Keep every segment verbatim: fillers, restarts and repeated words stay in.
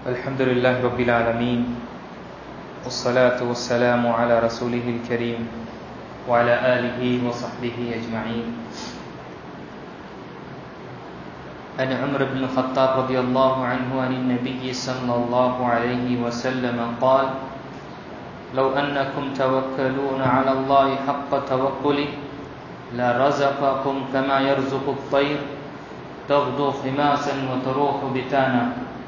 الحمد لله رب العالمين والصلاة والسلام على رسوله الكريم وعلى آله وصحبه أجمعين. عن عمر بن الخطاب رضي الله عنه عن النبي صلى الله عليه وسلم قال: لو أنكم توكلون على الله حق توكله لرزقكم كما يرزق الطير تغدو خماسا وتروح بتانا.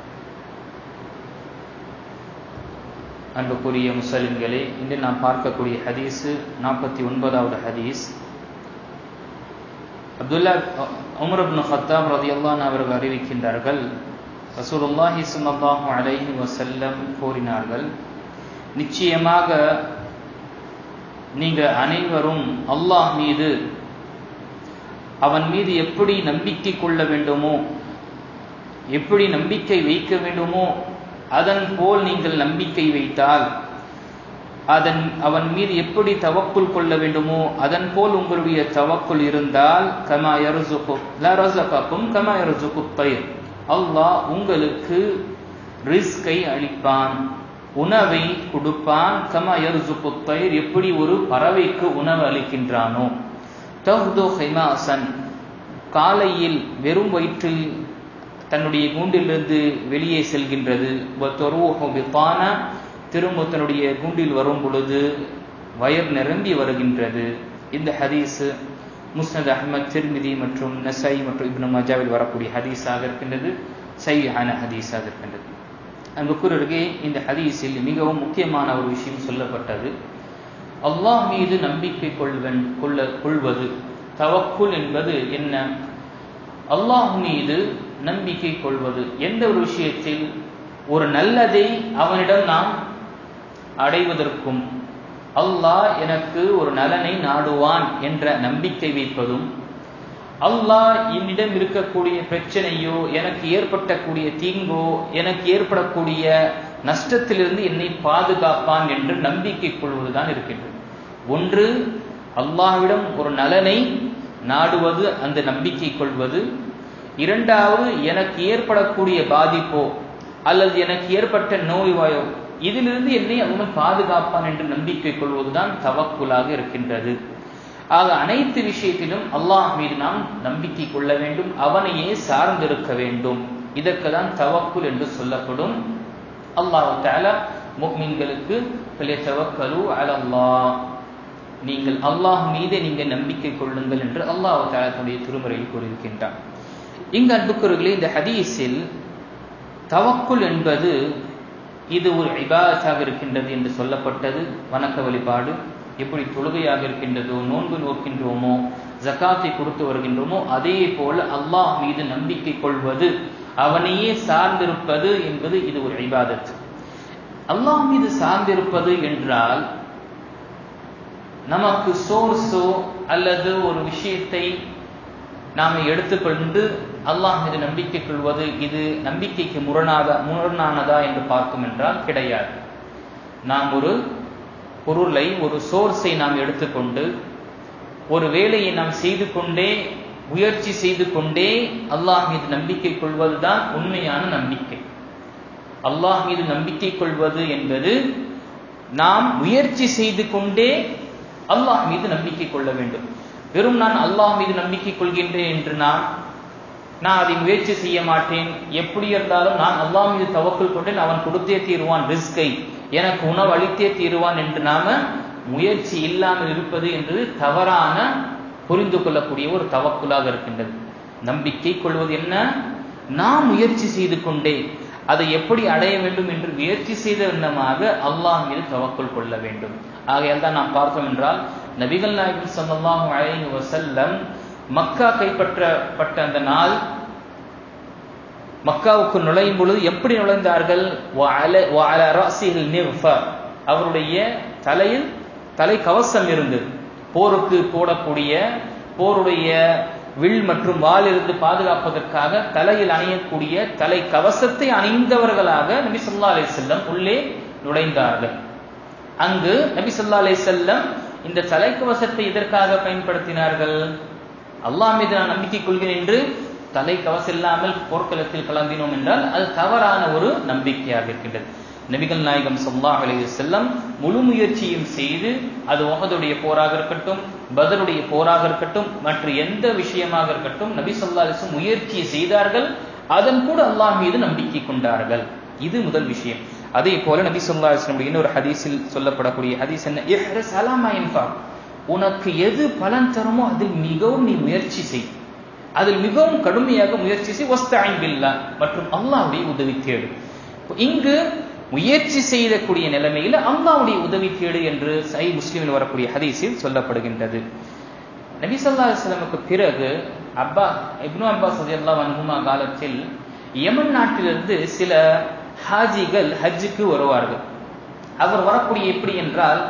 அன்புக்குரிய முஸ்லிம்களே, இன்று நாம் பார்க்கக்கூடிய ஹதீஸ் நாற்பத்தி ஒன்பதாவது ஹதீஸ். அப்துல்லா உமர் இப்னு கத்தாப் ரலியல்லாஹு அன்ஹு அவர்கள் அறிவிக்கின்றார்கள், ரசூலுல்லாஹி ஸல்லல்லாஹு அலைஹி வஸல்லம் கூறினார்கள், நிச்சயமாக நீங்கள் அனைவரும் அல்லாஹ் மீது அவன் மீது எப்படி நம்பிக்கை கொள்ள வேண்டுமோ, எப்படி நம்பிக்கை வைக்க வேண்டுமோ அதன் போல் நீங்கள் நம்பிக்கை வைத்தால், அதன் அவன் மீது எப்படி தவக்குல் கொள்ள வேண்டுமோ அதன் போல் உங்களுடைய தவக்குல் இருந்தால், கமா யர்சுகு லா ரஸககும் கமா யர்சுகு தைர், அல்லாஹ் உங்களுக்கு ரிஸ்கை அளிப்பான், உணவை கொடுப்பான். கமா யர்சுகு தைர், எப்படி ஒரு பறவைக்கு உணவு அளிக்கின்றானோ. தஹ்து ஹிமாசன், காலையில் வெறும் வயிற்றில் தன்னுடைய கூண்டிலிருந்து வெளியே செல்கின்றது. திரும்ப தன்னுடைய கூண்டில் வரும் பொழுது வயர் நிரம்பி வருகின்றது. இந்த ஹதீஸ் முஸ்னத் அஹ்மத், திர்மிதி மற்றும் நஸாயி மற்றும் இப்னு மாஜாவில் வரக்கூடிய ஹதீஸாக இருக்கின்றது, சஹீஹான ஹதீஸாக இருக்கின்றது. அன்புக்குரியவர்களே, இந்த ஹதீஸில் மிகவும் முக்கியமான ஒரு விஷயம் சொல்லப்பட்டது. அல்லாஹ் மீது நம்பிக்கை கொள்வன் கொள்ள கொள்வது தவக்குல் என்பது என்ன? அல்லாஹ் மீது நம்பிக்கை கொள்வது எந்த ஒரு விஷயத்தில் ஒரு நல்லதை அவனிடம் நாம் அடைவதற்கும், அல்லாஹ் எனக்கு ஒரு நலனை நாடுவான் என்ற நம்பிக்கை வைப்பதும், அல்லாஹ் என்னிடம் இருக்கக்கூடிய பிரச்சனையோ, எனக்கு ஏற்பட்டக்கூடிய தீங்கோ, எனக்கு ஏற்படக்கூடிய நஷ்டத்திலிருந்து என்னை பாதுகாப்பான் என்று நம்பிக்கை கொள்வதுதான் இருக்கின்றது. ஒன்று அல்லாஹ்விடம் ஒரு நலனை நாடுவது, அந்த நம்பிக்கை கொள்வது. இரண்டாவது, எனக்கு ஏற்படக்கூடிய பாதிப்போ அல்லது எனக்கு ஏற்பட்ட நோய்வாயோ இதிலிருந்து என்னை அவன் பாதுகாப்பான் என்று நம்பிக்கை கொள்வதுதான் தவக்குலாக இருக்கின்றது. ஆக அனைத்து விஷயத்திலும் அல்லாஹ் மீது நாம் நம்பிக்கை கொள்ள வேண்டும், அவனையே சார்ந்திருக்க வேண்டும். இதற்கு தான் தவக்குல் என்று சொல்லப்படும். அல்லாஹ் தஆலா முஃமின்களுக்கு ஃபல்யதவக்கலு அலல்லாஹ், நீங்கள் அல்லாஹ் மீது நீங்கள் நம்பிக்கை கொள்ளுங்கள் என்று அல்லாஹ் தஆலா தன்னுடைய திருமறையில் கூறியிருக்கின்றான். இங்கு அன்புக்குரியவர்களே, இந்த ஹதீஸில் தவக்குல் என்பது இது ஒரு இபாதத்தாக இருக்கின்றது என்று சொல்லப்பட்டது. வணக்க வழிபாடு எப்படி தொழுகையாக இருக்கின்றதோ, நோன்பு நோக்கின்றோமோ, ஜகாத்தை கொடுத்து வருகின்றோமோ, அதே போல அல்லாஹ் மீது நம்பிக்கை கொள்வது, அவனையே சார்ந்திருப்பது என்பது இது ஒரு இபாதத். அல்லாஹ் மீது சார்ந்திருப்பது என்றால் நமக்கு சோர்ஸோ அல்லது ஒரு விஷயத்தை நாம் எடுத்துக்கொண்டு அல்லாஹ் மீது நம்பிக்கை கொள்வது இது நம்பிக்கைக்கு முரணாத முரணானதா என்று பார்க்கும் என்றால் கிடையாது. நாம் ஒரு பொருளை, ஒரு சோர்ஸை நாம் எடுத்துக்கொண்டு ஒரு வேலையை நாம் செய்து கொண்டே, முயற்சி செய்து கொண்டே அல்லாஹ் மீது நம்பிக்கை கொள்வதுதான் உண்மையான நம்பிக்கை. அல்லாஹ் மீது நம்பிக்கை கொள்வது என்பது நாம் முயற்சி செய்து கொண்டே அல்லாஹ் மீது நம்பிக்கை கொள்ள வேண்டும். வெறும் நான் அல்லாஹ் மீது நம்பிக்கை கொள்கின்றேன் என்று நான் நான் அதை முயற்சி செய்ய மாட்டேன், எப்படி இருந்தாலும் நான் அல்லாஹ் மீது தவக்குல் கொண்டேன், அவன் கொடுத்தே தீருவான் ரிஸ்கை, எனக்கு உணவு அளித்தே தீருவான் என்று நாம முயற்சி இல்லாமல் இருப்பது என்று தவறான புரிந்து கொள்ளக்கூடிய ஒரு தவக்குலாக இருக்கின்றது. நம்பிக்கை கொள்வது என்ன? நாம் முயற்சி செய்து கொண்டே அதை எப்படி அடைய வேண்டும் என்று முயற்சி செய்த விதமாக அல்லாஹ் மீது தவக்குல் கொள்ள வேண்டும். ஆகையால் தான் நாம் பார்த்தோம் என்றால், நபிகள் நாயகம் ஸல்லல்லாஹு அலைஹி வஸல்லம் மக்கா கைப்பற்றப்பட்ட அந்த நாள், மக்காவுக்கு நுழையும் பொழுது எப்படி நுழைந்தார்கள்? அவருடைய தலையில் தலை கவசம் இருந்தது. போருக்கு போடக்கூடிய, போருடைய வில் மற்றும் வாளிலிருந்து பாதுகாப்பதற்காக தலையில் அணியக்கூடிய தலை கவசத்தை அணிந்தவர்களாக நபி ஸல்லல்லாஹு அலைஹி வஸல்லம் உள்ளே நுழைந்தார்கள். அங்கு நபி ஸல்லல்லாஹு அலைஹி வஸல்லம் இந்த தலைக்கவசத்தை எதற்காக பயன்படுத்தினார்கள்? அல்லாஹ் மீது நான் நம்பிக்கை கொள்கிறேன் என்று தலை கவசம் இல்லாமல் போர்க்களத்தில் கிளம்பினோம் என்றால் அது தவறான ஒரு நம்பிக்கையாக இருக்கின்றது. நபிகள் நாயகம் ஸல்லல்லாஹு அலைஹி வஸல்லம் முழு முயற்சியும் செய்து, அது உஹதுடைய போராக இருக்கட்டும், பத்ருடைய போராக இருக்கட்டும், மற்ற எந்த விஷயமாக இருக்கட்டும், நபி ஸல்லல்லாஹு அலைஹி வஸல்லம் முயற்சியை செய்தார்கள், அதன் கூட அல்லாஹ் மீது நம்பிக்கை கொண்டார்கள். இது முதல் விஷயம். அதே போல நபி ஸல்லல்லாஹு அலைஹி வஸல்லம் இன்னொரு ஹதீஸில் சொல்லப்படக்கூடிய ஹதீஸ் என்ன, இஹ்ரிஸ் அலா மா யன்ஃபா, உனக்கு எது பலன் தருமோ அதில் மிகவும் நீ முயற்சி செய், அதில் மிகவும் கடுமையாக முயற்சி செய். வஸ்தஈன் பில்லாஹ், மற்றும் அல்லாஹ்வுடைய உதவி தேடு. இங்கு முயற்சி செய்யக்கூடிய நிலைமையில் அல்லாஹ்வுடைய உதவி தேடு என்று சஹீஹ் முஸ்லிமில் வரக்கூடிய ஹதீஸில் சொல்லப்படுகின்றது. நபி ஸல்லல்லாஹு அலைஹி வஸல்லமுக்கு பிறகு அப்பா இப்னு அப்பாஸ் ரலியல்லாஹு அன்ஹுமா காலத்தில் யமன் நாட்டிலிருந்து சில ஹாஜிகள் ஹஜ்ஜுக்கு வருவார்கள். அவர் வரக்கூடிய எப்படி என்றால்,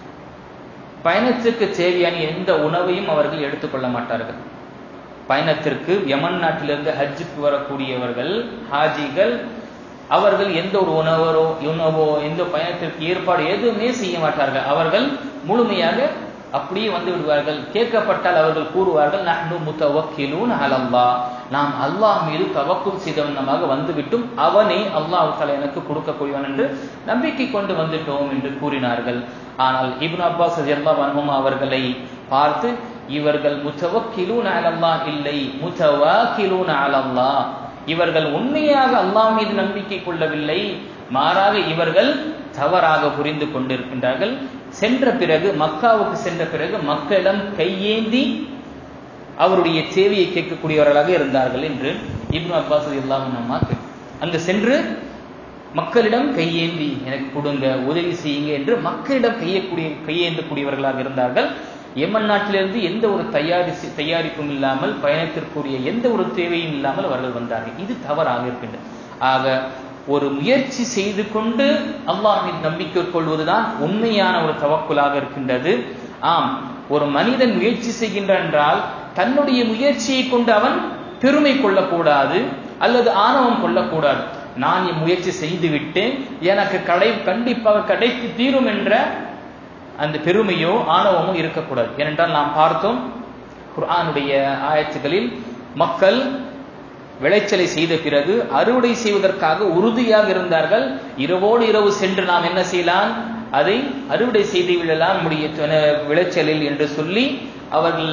பயணத்திற்கு தேவையான எந்த உணவையும் அவர்கள் எடுத்துக்கொள்ள மாட்டார்கள். பயணத்திற்கு யமன் நாட்டிலிருந்து ஹஜ்ஜுக்கு வரக்கூடியவர்கள் ஹாஜிகள், அவர்கள் எந்த ஒரு உணவரோ உணவோ எந்த பயணத்திற்கு ஏற்பாடு எதுவுமே செய்ய மாட்டார்கள். அவர்கள் முழுமையாக அப்படியே வந்து விடுவார்கள். கேட்கப்பட்டால் அவர்கள் கூறுவார்கள், நஹ்னு முத்தவக்கிலூன் அலல்லாஹ், நாம் அல்லாஹ் மீது தவக்குல் செய்தவனமாக வந்துவிட்டும், அவனே அல்லாஹ் தஆலா எனக்கு கொடுக்கக்கூடியவன் என்று நம்பிக்கை கொண்டு வந்துட்டோம் என்று கூறினார்கள். ஆனால் இப்னு அப்பாஸ் ரலியல்லாஹு அன்ஹுமா அவர்களை பார்த்து, இவர்கள் முத்தவக்கிலூன் அலல்லாஹ் இல்லை, முத்தவாக்கிலூன் அலல்லாஹ், இவர்கள் உண்மையாக அல்லாஹ் மீது நம்பிக்கை கொள்ளவில்லை, மாறாக இவர்கள் தவறாக புரிந்து கொண்டிருக்கின்றார்கள். சென்ற பிறகு மக்காவுக்கு சென்ற பிறகு மக்களிடம் கையேந்தி அவருடைய தேவையை கேட்கக்கூடியவர்களாக இருந்தார்கள் என்று இப்னு அப்பாஸ் ரலியல்லாஹு அன்ஹு அங்கு சென்று மக்களிடம் கையேந்தி எனக்கு கொடுங்க, உதவி செய்யுங்க என்று மக்களிடம் கையக்கூடிய கையேந்தக்கூடியவர்களாக இருந்தார்கள். யமன் நாட்டிலிருந்து எந்த ஒரு தயாரி தயாரிப்பும் இல்லாமல், பயணத்திற்குரிய எந்த ஒரு தேவையும் இல்லாமல் அவர்கள் வந்தார்கள். இது தவறாக இருக்கின்றது. ஆக ஒரு முயற்சி செய்து கொண்டு அல்லாஹ் மீது நம்பிக்கை கொள்வதுதான் உண்மையான ஒரு தவக்குலாக இருக்கின்றது. ஆம், ஒரு மனிதன் முயற்சி செய்கின்றான் என்றால் தன்னுடைய முயற்சியை கொண்டு அவன் பெருமை கொள்ளக்கூடாது அல்லது ஆணவம் கொள்ளக்கூடாது. நான் முயற்சி செய்து விட்டேன், எனக்கு கடை கண்டிப்பாக கிடைத்து தீரும் என்ற அந்த பெருமையோ ஆணவமோ இருக்கக்கூடாது. ஏனென்றால் நாம் பார்த்தோம் குர்ஆனுடைய ஆயத்துகளில், மக்கள் விளைச்சலை செய்த பிறகு அறுவடை செய்வதற்காக உறுதியாக இருந்தார்கள். இரவோடு இரவு சென்று நாம் என்ன செய்யலாம், அதை அறுவடை செய்து விடலாம் நம்முடைய விளைச்சலில் என்று சொல்லி அவர்கள்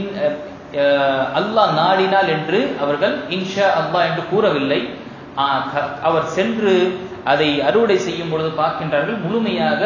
அல்லாஹ் நாடினால் என்று அவர்கள் இன்ஷா அல்லாஹ் என்று கூறவில்லை. அவர் சென்று அதை அறுவடை செய்யும் பொழுது பார்க்கின்றார்கள், முழுமையாக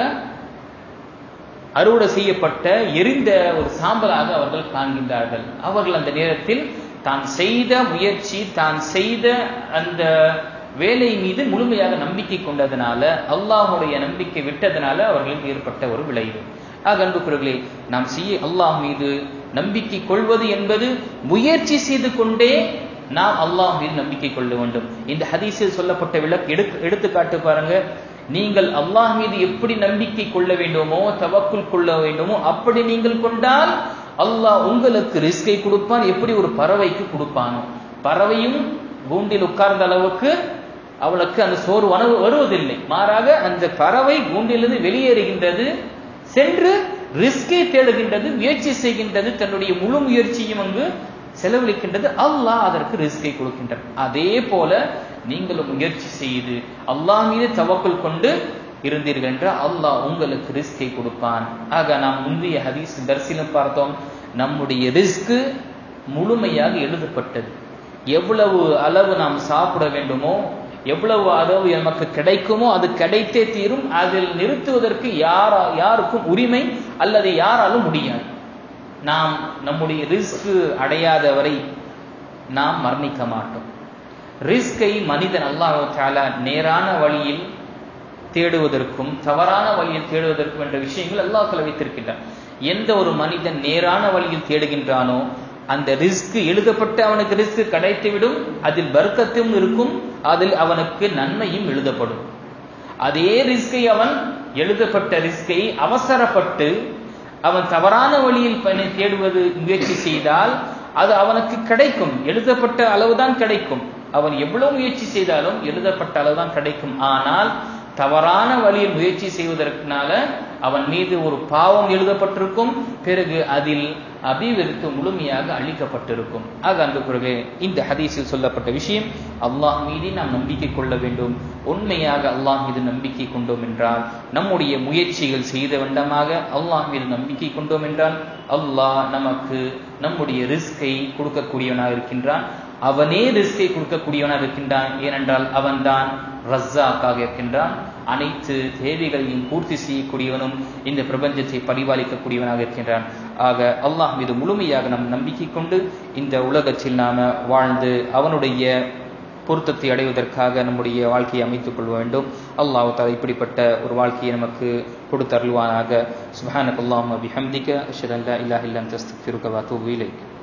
அறுவடை செய்யப்பட்ட எரிந்த ஒரு சாம்பலாக அவர்கள் காண்கின்றார்கள். அவர்கள் அந்த நேரத்தில் தான் செய்த முயற்சி, தான் செய்த அந்த வேலை மீது முழுமையாக நம்பிக்கை கொண்டதனால, அல்லாஹுடைய நம்பிக்கை விட்டதனால அவர்களுக்கு ஏற்பட்ட ஒரு விளைவு. ஆக அன்புக்குரியவர்களே, நாம் செய்ய அல்லாஹ் மீது நம்பிக்கை கொள்வது என்பது முயற்சி செய்து கொண்டே நாம் அல்லாஹ் மீது நம்பிக்கை கொள்ள வேண்டும். இந்த ஹதீஸில் சொல்லப்பட்ட விளக்கு எடுத்துக்காட்டு பாருங்க. நீங்கள் அல்லாஹ் மீது எப்படி நம்பிக்கை கொள்ள வேண்டுமோ, தவக்குல் கொள்ள வேண்டுமோ அப்படி நீங்கள் கொண்டால் அல்லாஹ் உங்களுக்கு ரிஸ்கை கொடுப்பான். எப்படி ஒரு பறவைக்கு கொடுப்பானோ, பறவையும் கூண்டில் உட்கார்ந்த அளவுக்கு அவளுக்கு அந்த சோறு உணவு வருவதில்லை, மாறாக அந்த பறவை கூண்டிலிருந்து வெளியேறுகின்றது, சென்று ரிஸ்கை தேடுகின்றது, முயற்சி செய்கின்றது, தன்னுடைய முழு முயற்சியும் அங்கு செலவழிக்கின்றது. அல்லாஹ் அதற்கு ரிஸ்கை கொடுக்கின்றார். அதே போல நீங்களும் முயற்சி செய்து அல்லாஹ் மீது தவக்குல் கொண்டு இருந்தீர்கள் என்றால் அல்லாஹ் உங்களுக்கு ரிஸ்கை கொடுப்பான். ஆக நாம் முந்தைய ஹதீஸ் தர்சிலும் பார்த்தோம், நம்முடைய ரிஸ்க் முழுமையாக எழுதப்பட்டது. எவ்வளவு அளவு நாம் சாப்பிட வேண்டுமோ, எவ்வளவு அளவு நமக்கு கிடைக்குமோ அது கிடைத்தே தீரும். அதில் நிறுத்துவதற்கு யாரா யாருக்கும் உரிமை அல்லது யாராலும் முடியாது. நாம் நம்முடைய ரிஸ்க் அடையாதவரை நாம் மரணிக்க மாட்டோம். ரிஸ்கை மனிதன் அல்லாஹ் தஆலா நேரான வழியில் தேடுவதற்கும் தவறான வழியில் தேடுவதற்கும் என்ற விஷயங்கள் அல்லாஹ் தஆலா வைத்திருக்கின்றான். எந்த ஒரு மனிதன் நேரான வழியில் தேடுகின்றானோ அந்த ரிஸ்க் எழுதப்பட்டு அவனுக்கு ரிஸ்க் கிடைத்துவிடும், அதில் பர்க்கத்தும் இருக்கும், அதில் அவனுக்கு நன்மையும் எழுதப்படும். அதே ரிஸ்கை அவன் எழுதப்பட்ட ரிஸ்கை அவசரப்பட்டு அவன் தவறான வழியில் தேடுவது முயற்சி செய்தால் அது அவனுக்கு கிடைக்கும், எழுதப்பட்ட அளவுதான் கிடைக்கும். அவன் எவ்வளவு முயற்சி செய்தாலும் எழுதப்பட்ட அளவுதான் கிடைக்கும். ஆனால் தவறான வழியில் முயற்சி செய்வதற்கான அவன் மீது ஒரு பாவம் எழுதப்பட்டிருக்கும், பிறகு அதில் அபிவிருத்தி முழுமையாக அளிக்கப்பட்டிருக்கும். ஆக அன்புக்குரியவர்களே, இந்த ஹதீஸில் சொல்லப்பட்ட விஷயம், அல்லாஹ் மீது நாம் நம்பிக்கை கொள்ள வேண்டும். உண்மையாக அல்லாஹ் மீது நம்பிக்கை கொண்டோம் என்றால், நம்முடைய முயற்சிகள் செய்த வண்ணமாக அல்லாஹ் மீது நம்பிக்கை கொண்டோம் என்றால், அல்லாஹ் நமக்கு நம்முடைய ரிஸ்கை கொடுக்கக்கூடியவனாக இருக்கின்றான். அவனே ரிஸ்கை கொடுக்கக்கூடியவனாக இருக்கின்றான். ஏனென்றால் அவன்தான் ரஸ்ஸாக்காக இருக்கின்றான். அனைத்து தேவைகளையும் பூர்த்தி செய்யக்கூடியவனும் இந்த பிரபஞ்சத்தை பரிபாலிக்கக்கூடியவனாக இருக்கின்றான். ஆக அல்லாஹ் மீது முழுமையாக நம் நம்பிக்கை கொண்டு இந்த உலகத்தில் நாம வாழ்ந்து அவனுடைய பொருத்தத்தை அடைவதற்காக நம்முடைய வாழ்க்கையை அமைத்துக் கொள்ள வேண்டும். அல்லாஹ் தஆலா இப்படிப்பட்ட ஒரு வாழ்க்கையை நமக்கு கொடுத்தருள்வானாக. சுப்ஹானக்கல்லாஹும்ம பிஹம்திக அஷ்ஹது அன் லா இலாஹா இல்லா அன்த அஸ்தக்ஃபிருக வ அத்தூபு இலைக்.